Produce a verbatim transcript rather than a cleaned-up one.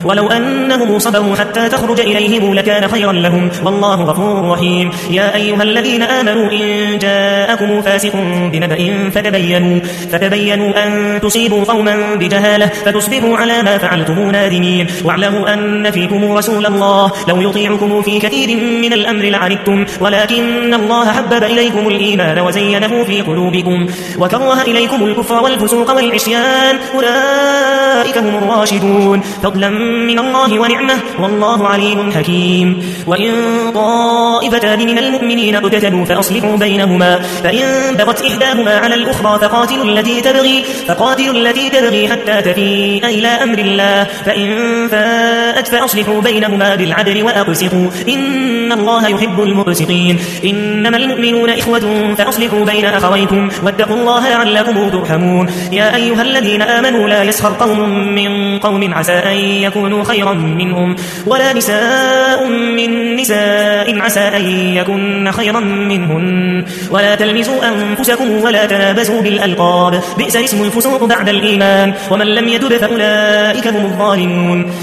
ولو أنهم صبروا حتى تخرج إليهم لكان خيرا لهم والله غفور رحيم. يا أيها الذين آمنوا إن جاءكم فاسق بنبأ فتبينوا, فتبينوا أن تصيبوا قوما بجهالة فتصبحوا على ما فعلتم نادمين. واعلموا أن فيكم رسول الله لو يطيعكم في كثير من الأمر لعنتم ولكن الله حبب إليكم الإيمان وزينه في قلوبكم وكره إليكم الكفر والفسوق والعصيان أولئك هم الراشدون فضلا من الله ونعمه والله عليم حكيم. وإن طائفتان من المؤمنين اقتتلوا فأصلحوا بينهما فإن بغت إحداهما على الأخرى فقاتلوا التي تبغي, فقاتلوا التي تبغي حتى تفيء إلى أمر الله فإن فاءت فأصلحوا بينهما بالعدل وأقسطوا إن الله يحب المقسطين. إنما المؤمنون إخوة فأصلحوا بين أخويكم واتقوا الله لعلكم ترحمون. يا أيها الذين آمنوا لا يسخر قوم من قوم عسى أن يكونوا خيرا منهم ولا نساء من نساء عسى أن يكون خيرا منهن ولا تلمزوا أنفسكم ولا تنابزوا بالألقاب بئس اسم الفسوق بعد الإيمان ومن لم يتب فأولئك هم الظالمون.